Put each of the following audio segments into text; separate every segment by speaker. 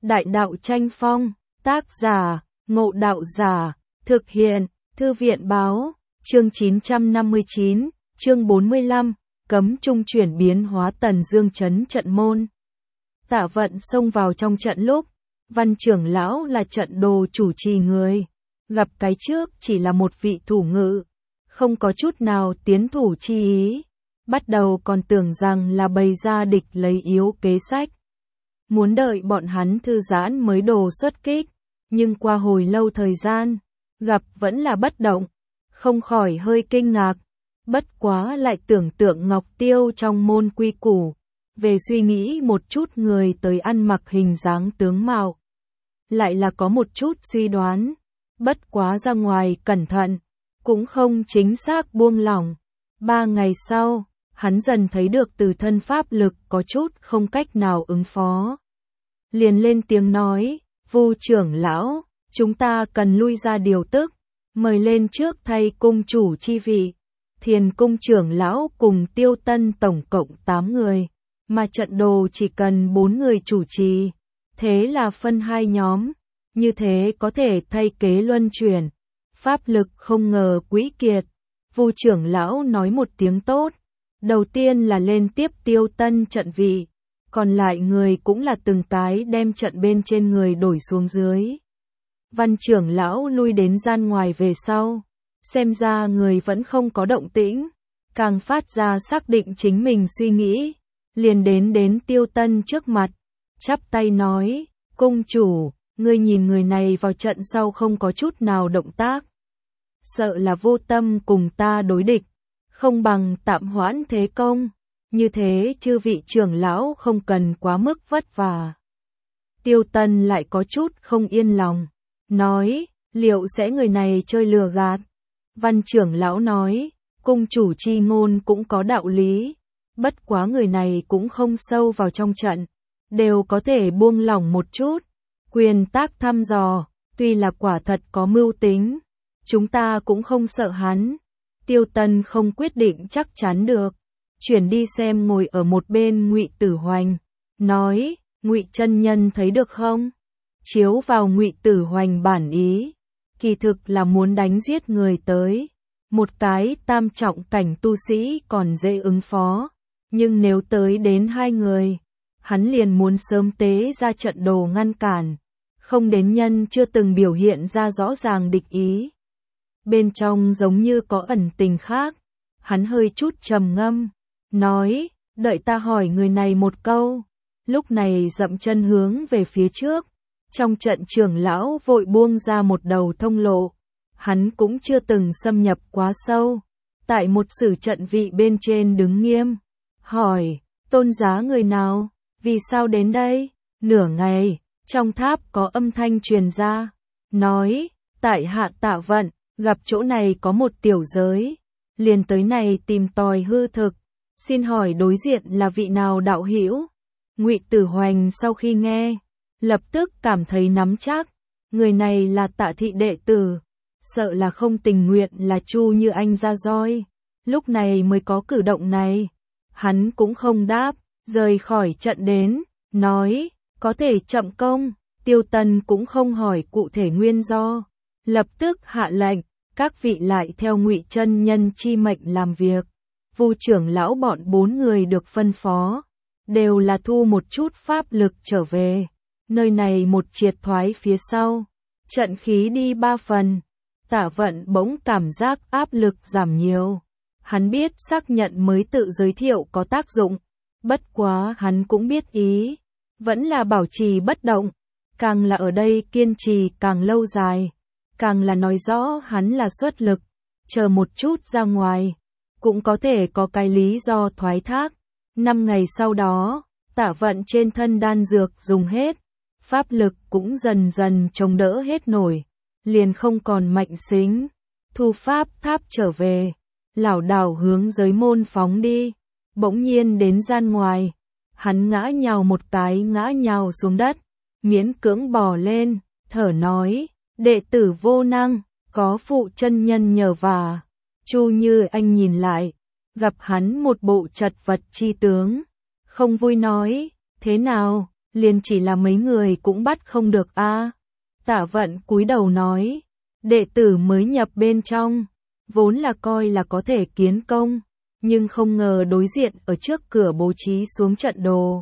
Speaker 1: Đại đạo tranh phong, tác giả, Ngộ Đạo Giả, thực hiện, Thư viện báo, chương 959, chương 45, cấm trung chuyển biến hóa Tần Dương trấn trận môn. Tạ Vận xông vào trong trận lúc, Văn trưởng lão là trận đồ chủ trì người, gặp cái trước chỉ là một vị thủ ngự, không có chút nào tiến thủ chi ý, bắt đầu còn tưởng rằng là bày ra địch lấy yếu kế sách. Muốn đợi bọn hắn thư giãn mới đồ xuất kích, nhưng qua hồi lâu thời gian, gặp vẫn là bất động, không khỏi hơi kinh ngạc, bất quá lại tưởng tượng Ngọc Tiêu trong môn quy củ, về suy nghĩ một chút người tới ăn mặc hình dáng tướng mạo. Lại là có một chút suy đoán, bất quá ra ngoài cẩn thận, cũng không chính xác buông lỏng. 3 ngày sau, hắn dần thấy được từ thân pháp lực có chút không cách nào ứng phó. Liền lên tiếng nói, Vu trưởng lão, chúng ta cần lui ra điều tức, mời lên trước thay cung chủ chi vị. Thiền cung trưởng lão cùng Tiêu Tân tổng cộng 8 người, mà trận đồ chỉ cần 4 người chủ trì, thế là phân 2 nhóm, như thế có thể thay kế luân chuyển. Pháp lực không ngờ quý kiệt, Vu trưởng lão nói một tiếng tốt, đầu tiên là lên tiếp Tiêu Tân trận vị, còn lại người cũng là từng cái đem trận bên trên người đổi xuống dưới. Văn trưởng lão lui đến gian ngoài về sau, xem ra người vẫn không có động tĩnh, càng phát ra xác định chính mình suy nghĩ, liền đến Tiêu Tân trước mặt, chắp tay nói, cung chủ, ngươi nhìn người này vào trận sau không có chút nào động tác, sợ là vô tâm cùng ta đối địch, không bằng tạm hoãn thế công, như thế chư vị trưởng lão không cần quá mức vất vả. Tiêu Tân lại có chút không yên lòng, nói, liệu sẽ người này chơi lừa gạt? Văn trưởng lão nói, cung chủ chi ngôn cũng có đạo lý, bất quá người này cũng không sâu vào trong trận, đều có thể buông lỏng một chút, quyền tác thăm dò, tuy là quả thật có mưu tính, chúng ta cũng không sợ hắn. Tiêu Tân không quyết định chắc chắn được, chuyển đi xem ngồi ở một bên Ngụy Tử Hoành, nói, Ngụy chân nhân thấy được không? Chiếu vào Ngụy Tử Hoành bản ý, kỳ thực là muốn đánh giết người tới, một cái tam trọng cảnh tu sĩ còn dễ ứng phó, nhưng nếu tới đến 2 người, hắn liền muốn sớm tế ra trận đồ ngăn cản, không đến nhân chưa từng biểu hiện ra rõ ràng địch ý. Bên trong giống như có ẩn tình khác, hắn hơi chút trầm ngâm, nói, đợi ta hỏi người này một câu, lúc này dậm chân hướng về phía trước, trong trận trưởng lão vội buông ra một đầu thông lộ, hắn cũng chưa từng xâm nhập quá sâu, tại một sử trận vị bên trên đứng nghiêm, hỏi, tôn giá người nào, vì sao đến đây? Nửa ngày, trong tháp có âm thanh truyền ra, nói, tại hạ Tạ Vận, gặp chỗ này có một tiểu giới, liền tới này tìm tòi hư thực, xin hỏi đối diện là vị nào đạo hữu? Ngụy Tử Hoành sau khi nghe, lập tức cảm thấy nắm chắc, người này là Tạ thị đệ tử, sợ là không tình nguyện là Chu Như Anh ra roi, lúc này mới có cử động này. Hắn cũng không đáp, rời khỏi trận đến, nói, có thể chậm công. Tiêu Tân cũng không hỏi cụ thể nguyên do, lập tức hạ lệnh, các vị lại theo Ngụy chân nhân chi mệnh làm việc. Vu trưởng lão bọn 4 người được phân phó, đều là thu một chút pháp lực trở về. Nơi này một triệt thoái phía sau, trận khí đi 3 phần. Tạ Vận bỗng cảm giác áp lực giảm nhiều. Hắn biết xác nhận mới tự giới thiệu có tác dụng, bất quá hắn cũng biết ý, vẫn là bảo trì bất động, càng là ở đây kiên trì càng lâu dài, càng là nói rõ hắn là xuất lực, chờ một chút ra ngoài, cũng có thể có cái lý do thoái thác. 5 ngày sau đó, Tạ Vận trên thân đan dược dùng hết, pháp lực cũng dần dần chống đỡ hết nổi, liền không còn mạnh xính, thu pháp tháp trở về, lảo đảo hướng giới môn phóng đi, bỗng nhiên đến gian ngoài, hắn ngã nhào một cái ngã nhào xuống đất, miễn cưỡng bò lên, thở nói, đệ tử vô năng, có phụ chân nhân nhờ vả. Chu Như Anh nhìn lại, gặp hắn một bộ chật vật chi tướng, không vui nói, thế nào, liền chỉ là mấy người cũng bắt không được a. Tạ Vận cúi đầu nói, đệ tử mới nhập bên trong, vốn là coi là có thể kiến công, nhưng không ngờ đối diện ở trước cửa bố trí xuống trận đồ.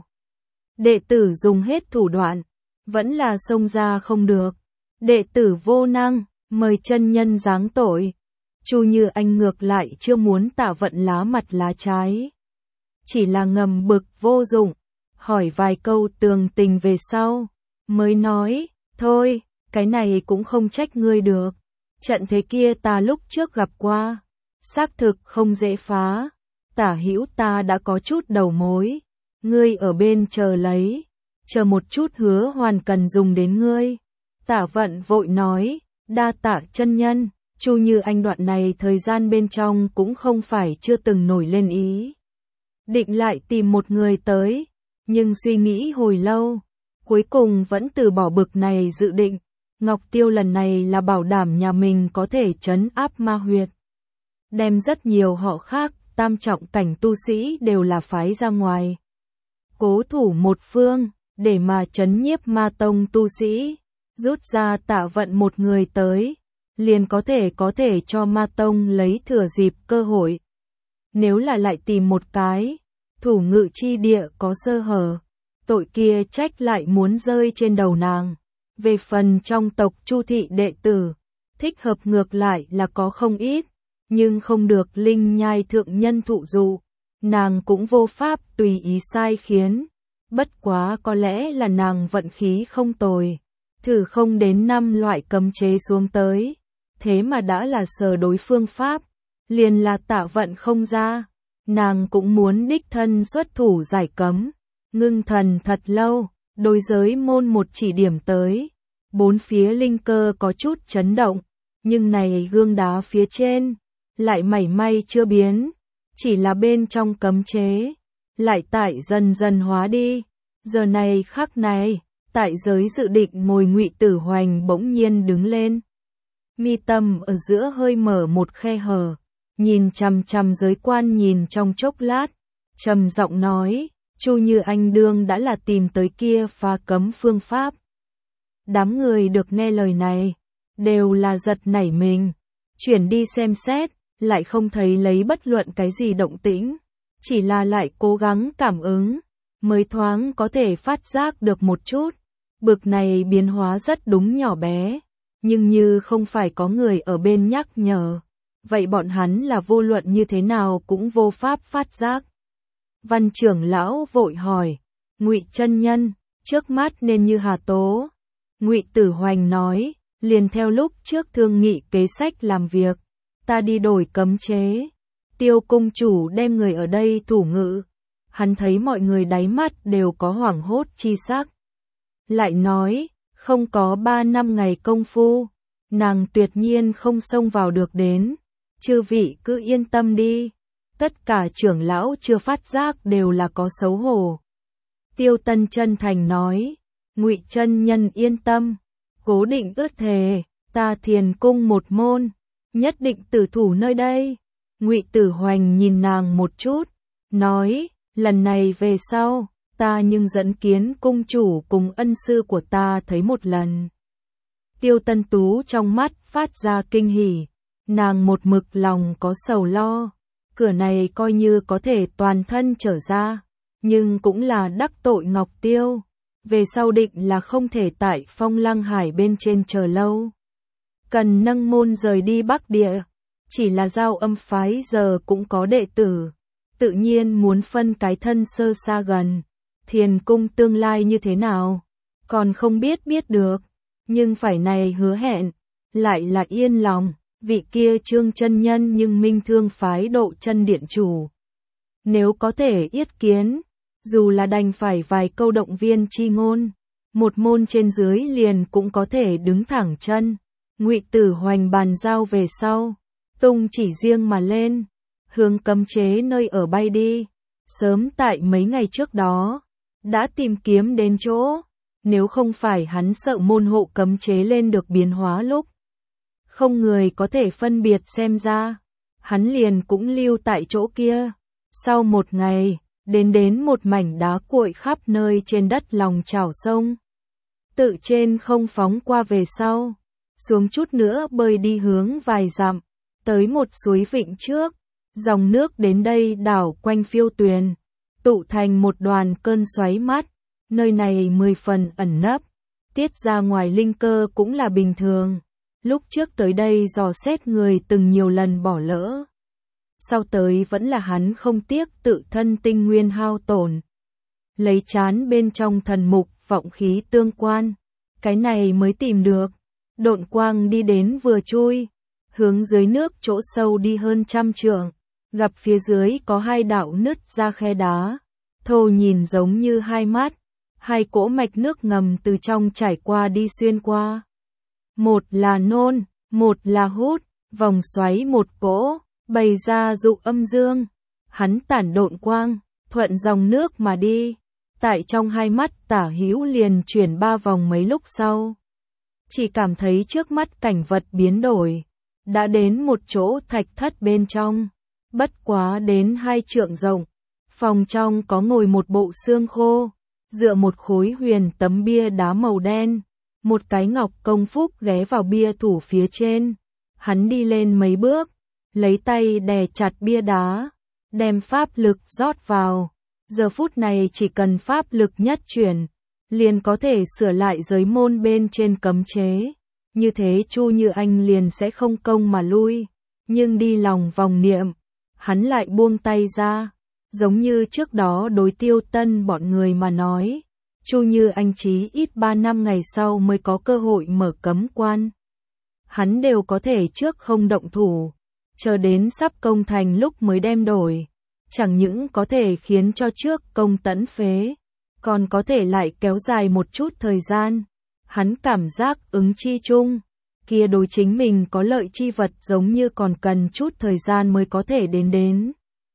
Speaker 1: Đệ tử dùng hết thủ đoạn, vẫn là xông ra không được. Đệ tử vô năng, mời chân nhân giáng tội. Chu Như Anh ngược lại chưa muốn Tạ Vận lá mặt lá trái. Chỉ là ngầm bực vô dụng, hỏi vài câu tường tình về sau, mới nói, thôi, cái này cũng không trách ngươi được. Trận thế kia ta lúc trước gặp qua, xác thực không dễ phá. Tả hữu ta đã có chút đầu mối, ngươi ở bên chờ lấy, chờ một chút hứa hoàn cần dùng đến ngươi. Tạ Vận vội nói, đa tạ chân nhân. Chu Như Anh đoạn này thời gian bên trong cũng không phải chưa từng nổi lên ý định lại tìm một người tới, nhưng suy nghĩ hồi lâu, cuối cùng vẫn từ bỏ bực này dự định. Ngọc Tiêu lần này là bảo đảm nhà mình có thể trấn áp ma huyệt, đem rất nhiều họ khác tam trọng cảnh tu sĩ đều là phái ra ngoài, cố thủ một phương, để mà trấn nhiếp ma tông tu sĩ, rút ra Tạ Vận một người tới, liền có thể cho ma tông lấy thừa dịp cơ hội. Nếu là lại tìm một cái, thủ ngự chi địa có sơ hở, tội kia trách lại muốn rơi trên đầu nàng. Về phần trong tộc Chu thị đệ tử, thích hợp ngược lại là có không ít, nhưng không được linh nhai thượng nhân thụ dụ, nàng cũng vô pháp tùy ý sai khiến. Bất quá có lẽ là nàng vận khí không tồi, thử không đến 5 loại cấm chế xuống tới, thế mà đã là sờ đối phương pháp, liền là Tạ Vận không ra, nàng cũng muốn đích thân xuất thủ giải cấm. Ngưng thần thật lâu, đối giới môn một chỉ điểm tới, bốn phía linh cơ có chút chấn động, nhưng này gương đá phía trên lại mảy may chưa biến, chỉ là bên trong cấm chế lại tại dần dần hóa đi. Giờ này khắc này, tại giới dự định ngồi Ngụy Tử Hoành bỗng nhiên đứng lên, mi tâm ở giữa hơi mở một khe hở, nhìn chằm chằm giới quan nhìn trong chốc lát, trầm giọng nói, Chu Như Anh đương đã là tìm tới kia phá cấm phương pháp. Đám người được nghe lời này, đều là giật nảy mình, chuyển đi xem xét, lại không thấy lấy bất luận cái gì động tĩnh, chỉ là lại cố gắng cảm ứng, mới thoáng có thể phát giác được một chút, bực này biến hóa rất đúng nhỏ bé, nhưng như không phải có người ở bên nhắc nhở, vậy bọn hắn là vô luận như thế nào cũng vô pháp phát giác. Văn trưởng lão vội hỏi, Ngụy chân nhân, trước mắt nên như hà tố. Ngụy Tử Hoành nói, liền theo lúc trước thương nghị kế sách làm việc, ta đi đổi cấm chế. Tiêu cung chủ đem người ở đây thủ ngự, hắn thấy mọi người đáy mắt đều có hoảng hốt chi sắc. Lại nói, không có 3 năm ngày công phu, nàng tuyệt nhiên không xông vào được đến, chư vị cứ yên tâm đi. Tất cả trưởng lão chưa phát giác đều là có xấu hổ. Tiêu Tân chân thành nói, Ngụy chân nhân yên tâm, cố định ước thề, ta Thiền cung một môn, nhất định tử thủ nơi đây. Ngụy Tử Hoành nhìn nàng một chút, nói, lần này về sau, ta nhưng dẫn kiến cung chủ cùng ân sư của ta thấy một lần. Tiêu Tân Tú trong mắt phát ra kinh hỉ, nàng một mực lòng có sầu lo. Cửa này coi như có thể toàn thân trở ra, nhưng cũng là đắc tội Ngọc Tiêu, về sau định là không thể tại Phong Lăng Hải bên trên chờ lâu. Cần nâng môn rời đi Bắc Địa, chỉ là Giao Âm phái giờ cũng có đệ tử, tự nhiên muốn phân cái thân sơ xa gần. Thiền cung tương lai như thế nào, còn không biết được, nhưng phải này hứa hẹn, lại là yên lòng. Vị kia Trương chân nhân nhưng Minh Thương phái Độ Chân điện chủ, nếu có thể yết kiến, dù là đành phải vài câu động viên chi ngôn, một môn trên dưới liền cũng có thể đứng thẳng chân. Ngụy Tử Hoành bàn giao về sau, tung chỉ riêng mà lên, hướng cấm chế nơi ở bay đi. Sớm tại mấy ngày trước đó, đã tìm kiếm đến chỗ, nếu không phải hắn sợ môn hộ cấm chế lên được biến hóa lúc không người có thể phân biệt xem ra, hắn liền cũng lưu tại chỗ kia. Sau một ngày, đến một mảnh đá cuội khắp nơi trên đất lòng chảo sông. Tự trên không phóng qua về sau, xuống chút nữa bơi đi hướng vài dặm, tới một suối vịnh trước, dòng nước đến đây đảo quanh phiêu tuyền, tụ thành một đoàn cơn xoáy mát, nơi này 10 phần ẩn nấp, tiết ra ngoài linh cơ cũng là bình thường. Lúc trước tới đây dò xét người từng nhiều lần bỏ lỡ. Sau tới vẫn là hắn không tiếc tự thân tinh nguyên hao tổn. Lấy chán bên trong thần mục vọng khí tương quan. Cái này mới tìm được. Độn quang đi đến vừa chui. Hướng dưới nước chỗ sâu đi hơn 100 trượng. Gặp phía dưới có 2 đạo nứt ra khe đá. Thô nhìn giống như 2 mắt. 2 cỗ mạch nước ngầm từ trong chảy qua đi xuyên qua. Một là nôn, một là hút, vòng xoáy một cỗ, bày ra dụ âm dương. Hắn tản độn quang, thuận dòng nước mà đi. Tại trong 2 mắt tả hữu liền chuyển 3 vòng mấy lúc sau. Chỉ cảm thấy trước mắt cảnh vật biến đổi. Đã đến một chỗ thạch thất bên trong. Bất quá đến 2 trượng rộng. Phòng trong có ngồi một bộ xương khô. Dựa một khối huyền tấm bia đá màu đen. Một cái ngọc công phúc ghé vào bia thủ phía trên. Hắn đi lên mấy bước, lấy tay đè chặt bia đá, đem pháp lực rót vào. Giờ phút này chỉ cần pháp lực nhất chuyển, liền có thể sửa lại giới môn bên trên cấm chế. Như thế Chu Như Anh liền sẽ không công mà lui. Nhưng đi lòng vòng niệm, hắn lại buông tay ra. Giống như trước đó đối Tiêu Tân bọn người mà nói. Chu Như Anh chí ít 3 năm ngày sau mới có cơ hội mở cấm quan. Hắn đều có thể trước không động thủ, chờ đến sắp công thành lúc mới đem đổi. Chẳng những có thể khiến cho trước công tẫn phế, còn có thể lại kéo dài một chút thời gian. Hắn cảm giác ứng chi chung, kia đối chính mình có lợi chi vật giống như còn cần chút thời gian mới có thể đến.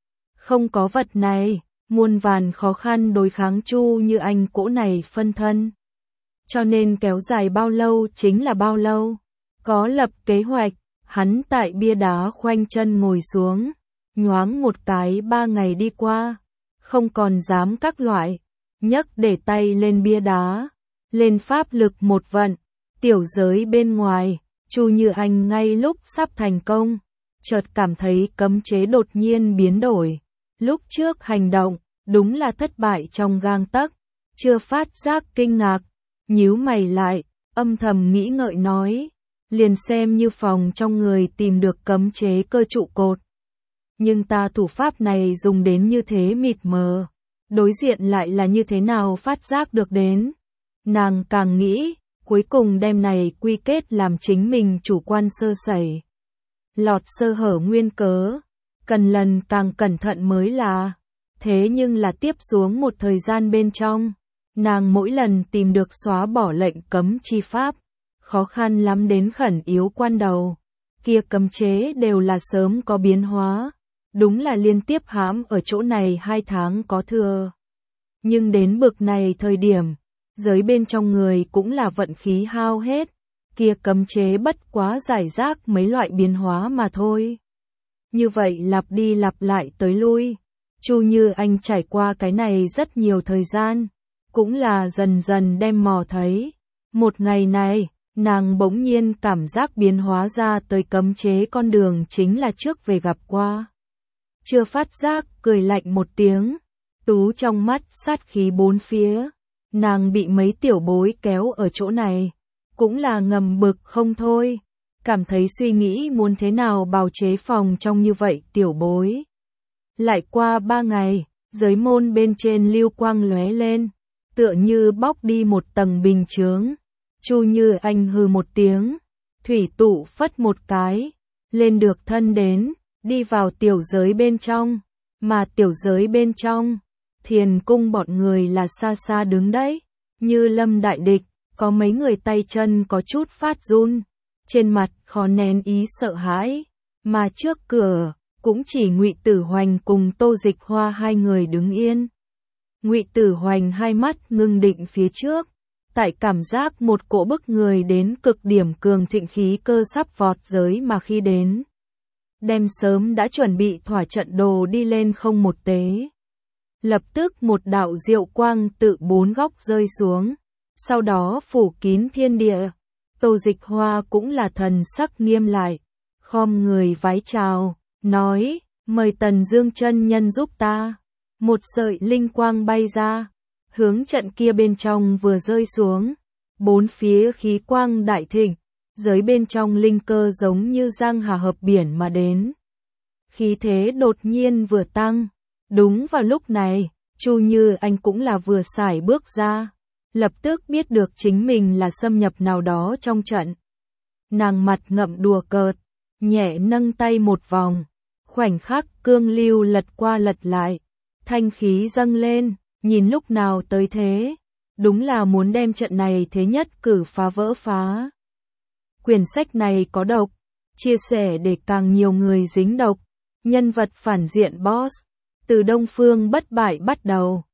Speaker 1: Không có vật này, muôn vàn khó khăn đối kháng Chu Như Anh cỗ này phân thân. Cho nên kéo dài bao lâu chính là bao lâu. Có lập kế hoạch, hắn tại bia đá khoanh chân ngồi xuống, nhoáng một cái 3 ngày đi qua, không còn dám các loại, nhấc để tay lên bia đá, lên pháp lực một vận, tiểu giới bên ngoài, Chu Như Anh ngay lúc sắp thành công, chợt cảm thấy cấm chế đột nhiên biến đổi. Lúc trước hành động, đúng là thất bại trong gang tấc, chưa phát giác kinh ngạc, nhíu mày lại, âm thầm nghĩ ngợi nói, liền xem như phòng trong người tìm được cấm chế cơ trụ cột. Nhưng ta thủ pháp này dùng đến như thế mịt mờ, đối diện lại là như thế nào phát giác được đến. Nàng càng nghĩ, cuối cùng đem này quy kết làm chính mình chủ quan sơ sẩy. Lọt sơ hở nguyên cớ, cần lần càng cẩn thận mới là. Thế nhưng là tiếp xuống một thời gian bên trong, nàng mỗi lần tìm được xóa bỏ lệnh cấm chi pháp, khó khăn lắm đến khẩn yếu quan đầu. Kia cấm chế đều là sớm có biến hóa, đúng là liên tiếp hãm ở chỗ này 2 tháng có thừa. Nhưng đến bực này thời điểm, giới bên trong người cũng là vận khí hao hết, kia cấm chế bất quá giải rác mấy loại biến hóa mà thôi. Như vậy lặp đi lặp lại tới lui, Chu Như Anh trải qua cái này rất nhiều thời gian, cũng là dần dần đem mò thấy. Một ngày này, nàng bỗng nhiên cảm giác biến hóa ra tới cấm chế con đường chính là trước về gặp qua. Chưa phát giác, cười lạnh một tiếng, tú trong mắt sát khí bốn phía, nàng bị mấy tiểu bối kéo ở chỗ này, cũng là ngầm bực không thôi, cảm thấy suy nghĩ muốn thế nào bào chế phòng trong như vậy tiểu bối. Lại qua 3 ngày, giới môn bên trên lưu quang lóe lên, tựa như bóc đi một tầng bình chướng. Chu Như Anh hừ một tiếng, thủy tụ phất một cái, lên được thân đến, đi vào tiểu giới bên trong, mà tiểu giới bên trong, thiền cung bọn người là xa xa đứng đấy, như lâm đại địch, có mấy người tay chân có chút phát run, trên mặt khó nén ý sợ hãi, mà trước cửa cũng chỉ Ngụy Tử Hoành cùng Tô Dịch Hoa 2 người đứng yên. Ngụy Tử Hoành 2 mắt ngưng định phía trước, tại cảm giác một cỗ bức người đến cực điểm cường thịnh khí cơ sắp vọt giới mà khi đến. Đem sớm đã chuẩn bị thỏa trận đồ đi lên không một tế. Lập tức một đạo diệu quang tự bốn góc rơi xuống, sau đó phủ kín thiên địa. Tô Dịch Hoa cũng là thần sắc nghiêm lại, khom người vái chào, nói, mời Tần Dương chân nhân giúp ta. Một sợi linh quang bay ra, hướng trận kia bên trong vừa rơi xuống, bốn phía khí quang đại thịnh, giới bên trong linh cơ giống như giang hà hợp biển mà đến. Khí thế đột nhiên vừa tăng, đúng vào lúc này, Chu Như Anh cũng là vừa sải bước ra, lập tức biết được chính mình là xâm nhập nào đó trong trận. Nàng mặt ngậm đùa cợt, nhẹ nâng tay một vòng, khoảnh khắc cương lưu lật qua lật lại, thanh khí dâng lên, nhìn lúc nào tới thế, đúng là muốn đem trận này thế nhất cử phá vỡ phá. Quyển sách này có độc, chia sẻ để càng nhiều người dính độc, nhân vật phản diện boss, từ Đông Phương bất bại bắt đầu.